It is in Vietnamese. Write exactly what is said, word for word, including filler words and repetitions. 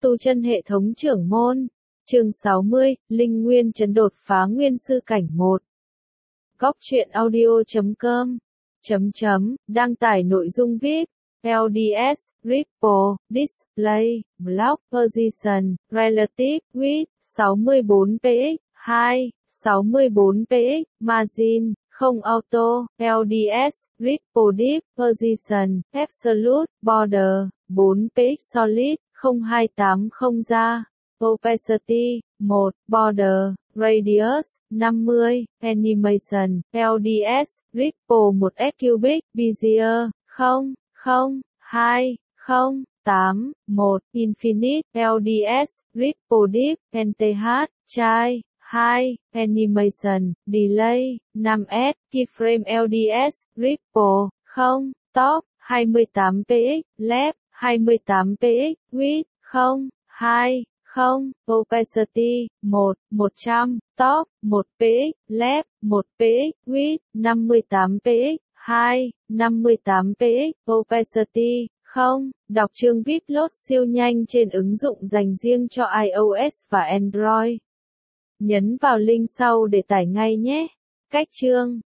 Tu chân hệ thống trưởng môn. Chương sáu mươi, Linh Nguyên Trấn đột phá nguyên sư cảnh một. Góc truyện audio chấm com. Chấm chấm, đăng tải nội dung vi ai pi, lờ đê ét, Ripple, Display, Block, Position, Relative, Width, sáu mươi bốn px, hai, sáu mươi bốn px, Margin, không auto, lờ đê ét, Ripple Deep, Position, Absolute, Border, bốn px Solid, không hai tám không ra. Opacity, một, Border, Radius, năm mươi, Animation, lờ đê ét, Ripple một s Cubic, Bezier, không, không, hai, không, tám, một, Infinite, lờ đê ét, Ripple Deep, en tê hát, Chai, hai, Animation, Delay, năm s, Keyframe lờ đê ét, Ripple, không, Top, hai mươi tám px, Left, hai mươi tám px, Width, không, hai, không, Opacity, một, một trăm, Top, một px, Left, một px, Width, năm mươi tám px, hai, năm mươi tám px, Opacity, không, đọc chương vi ai pi Load siêu nhanh trên ứng dụng dành riêng cho iOS và Android. Nhấn vào link sau để tải ngay nhé. Cách chương